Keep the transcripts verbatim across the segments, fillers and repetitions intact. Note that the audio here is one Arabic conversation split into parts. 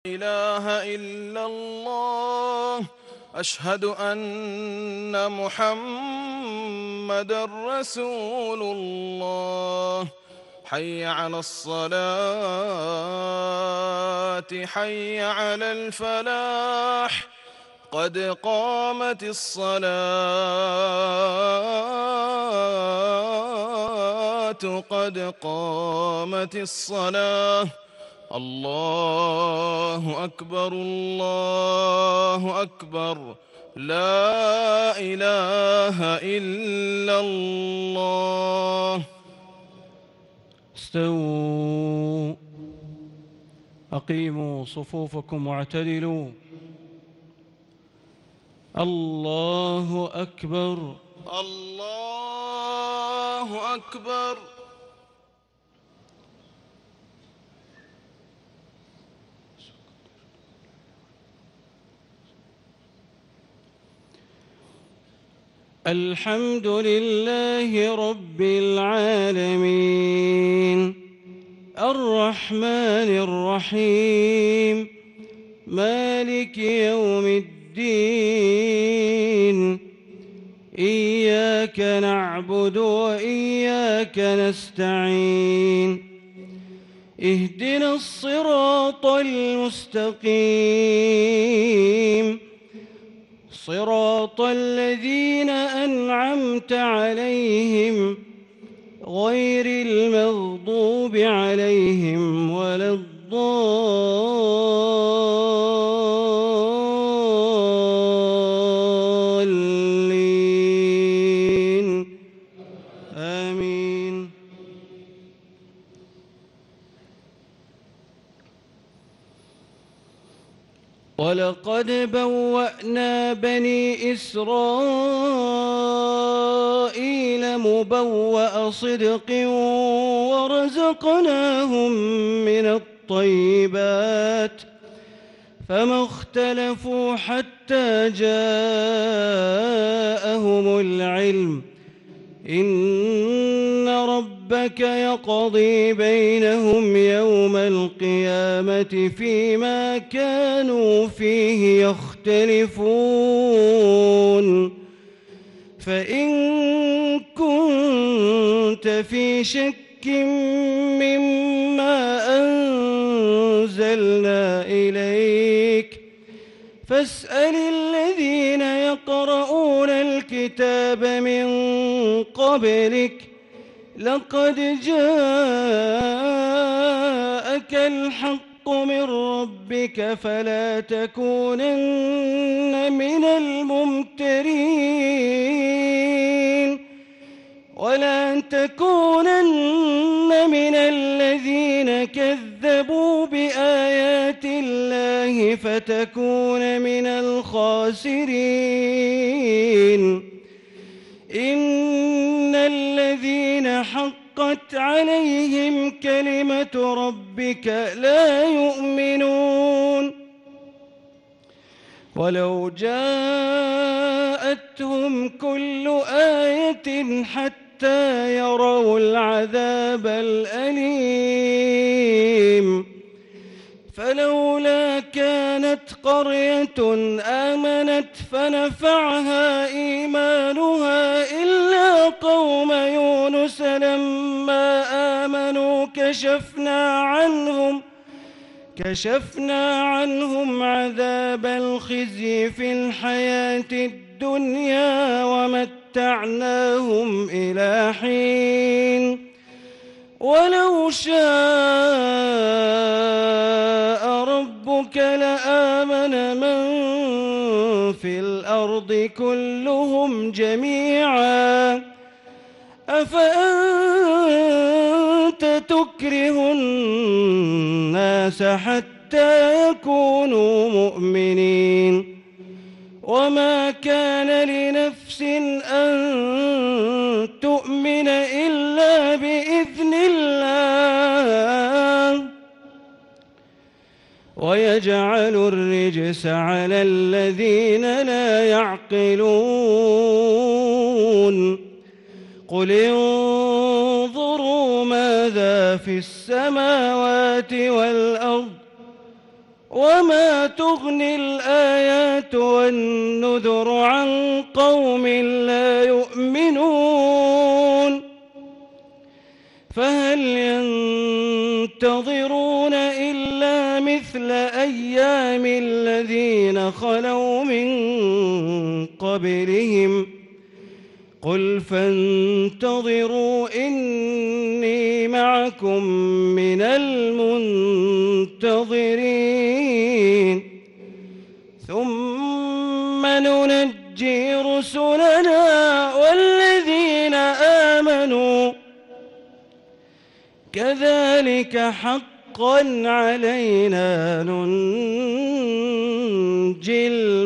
إله إلا الله أشهد أن محمدًا رسول الله حي على الصلاة حي على الفلاح قد قامت الصلاة قد قامت الصلاة الله أكبر الله أكبر لا إله إلا الله. استووا أقيموا صفوفكم واعتدلوا. الله أكبر الله أكبر. الحمد لله رب العالمين الرحمن الرحيم مالك يوم الدين إياك نعبد وإياك نستعين اهدنا الصراط المستقيم صراط الذين أنعمت عليهم غير المغضوب عليهم ولا الضالين آمين. ولقد بوأنا بني إسرائيل مبوأ صدق ورزقناهم من الطيبات فما اختلفوا حتى جاءهم العلم إن ربك يقضي بينهم يوم القيامة فيما كانوا فيه يختلفون فإن كنت في شك مما أنزلنا إليك فاسأل الذين يقرؤون الكتاب من قبلك لقد جاءك الحق من ربك فلا تكونن من الممترين ولا تكونن من الذين كذبوا بآيات الله فتكون من الخاسرين إن الذين حقت عليهم كلمة ربك لا يؤمنون ولو جاءتهم كل آية حتى يروا العذاب الأليم فلولا كانت قرية آمنت فنفعها إيمانها إلا قوم يونس لما آمنوا كشفنا عنهم كشفنا عنهم عذاب الخزي في الحياة الدنيا ومتعناهم إلى حين ولو شاء ربك لآمن من في الأرض كلهم جميعا أفأنت تكره الناس حتى يكونوا مؤمنين وما كان لنفس أن تؤمن إلا بإذن الله ويجعل الرجس على الذين لا يعقلون قل انظروا ماذا في السماوات والأرض وما فما تغني الآيات والنذر عن قوم لا يؤمنون فهل ينتظرون إلا مثل أيام الذين خلوا من قبلهم قل فانتظروا إني معكم من المنتظرين ثم ننجي رسلنا والذين آمنوا كذلك حقا علينا ننجي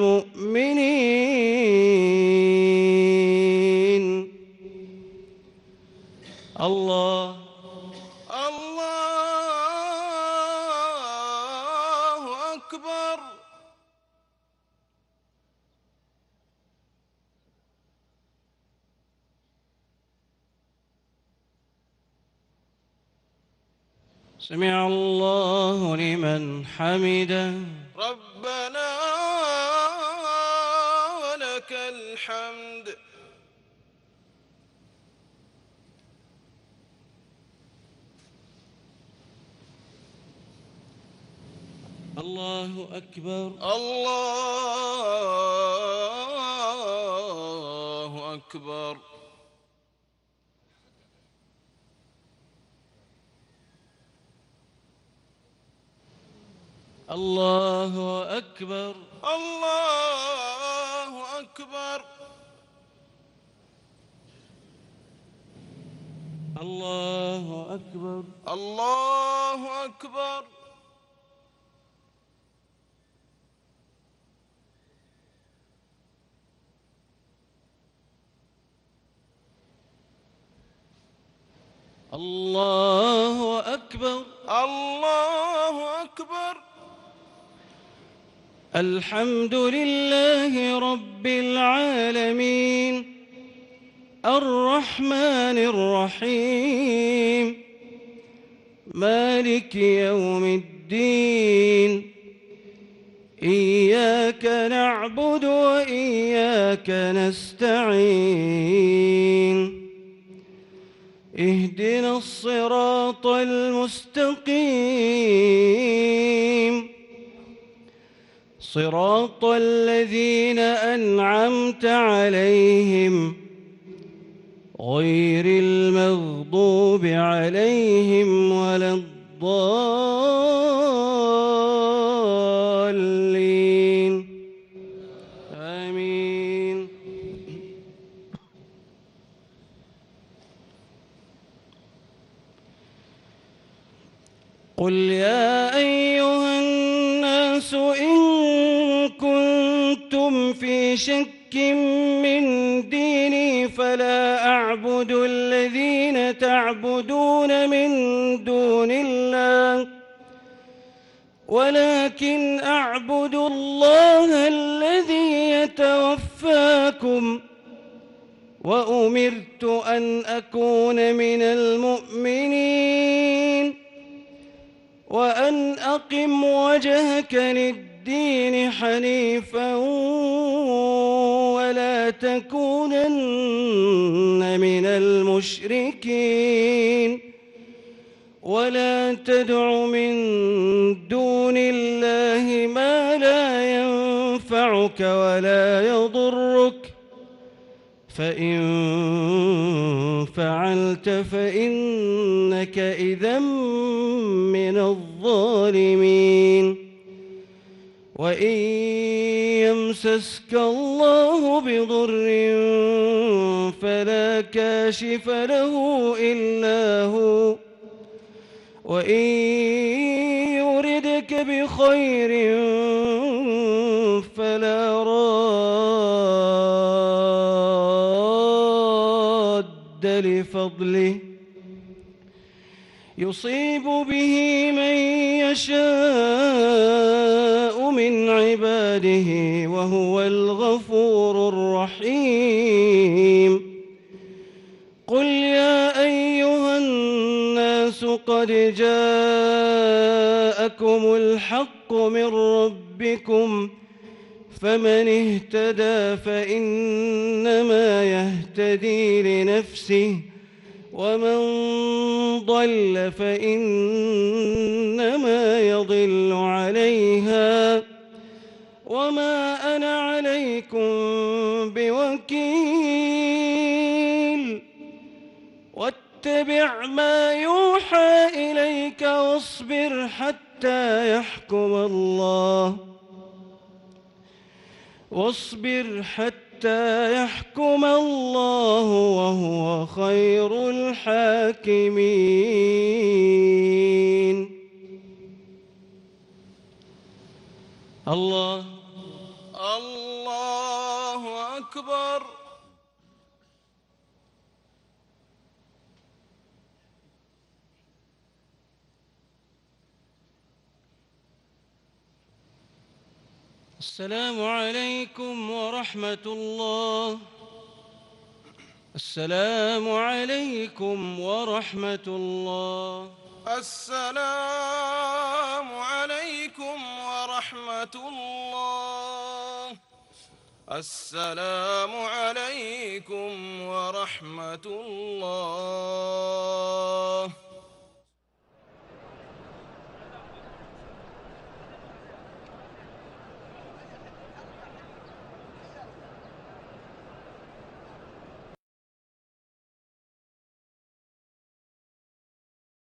المؤمنين. الله الله أكبر. سمع الله لمن حمده. ربنا ولك الحمد. الله أكبر. الله أكبر. الله أكبر. الله أكبر. الله أكبر. الله أكبر. الله أكبر. الله أكبر. الحمد لله رب العالمين الرحمن الرحيم مالك يوم الدين إياك نعبد وإياك نستعين اهدنا الصراط المستقيم صراط الذين أنعمت عليهم غير المغضوب عليهم ولا الضالين آمين. قل يا أيها الناس إن كنتم في شك من ديني فلا أعبد الذين تعبدون من دون الله ولكن أعبد الله الذي يتوفاكم وأمرت أن أكون من المؤمنين وأن أقم وجهك للدين حنيفا ولا تكونن من المشركين ولا تدع من دون الله ما لا ينفعك ولا يضرك فإن فعلت فإنك إذا من الظالمين وإن يمسسك الله بضر فلا كاشف له إلا هو وإن يردك بخير فلا راد لفضله يصيب به من يشاء من عباده وهو الغفور الرحيم. قل يا أيها الناس قد جاءكم الحق من ربكم فمن اهتدى فإنما يهتدي لنفسه ومن ضل فإنما يضل عليها وما أنا عليكم بوكيل واتبع ما يوحى إليك واصبر حتى يحكم الله واصبر حتى يحكم الله وهو خير الحاكمين. الله الله أكبر. السلام عليكم ورحمة الله. السلام عليكم ورحمة الله. السلام عليكم ورحمة الله. السلام عليكم ورحمة الله.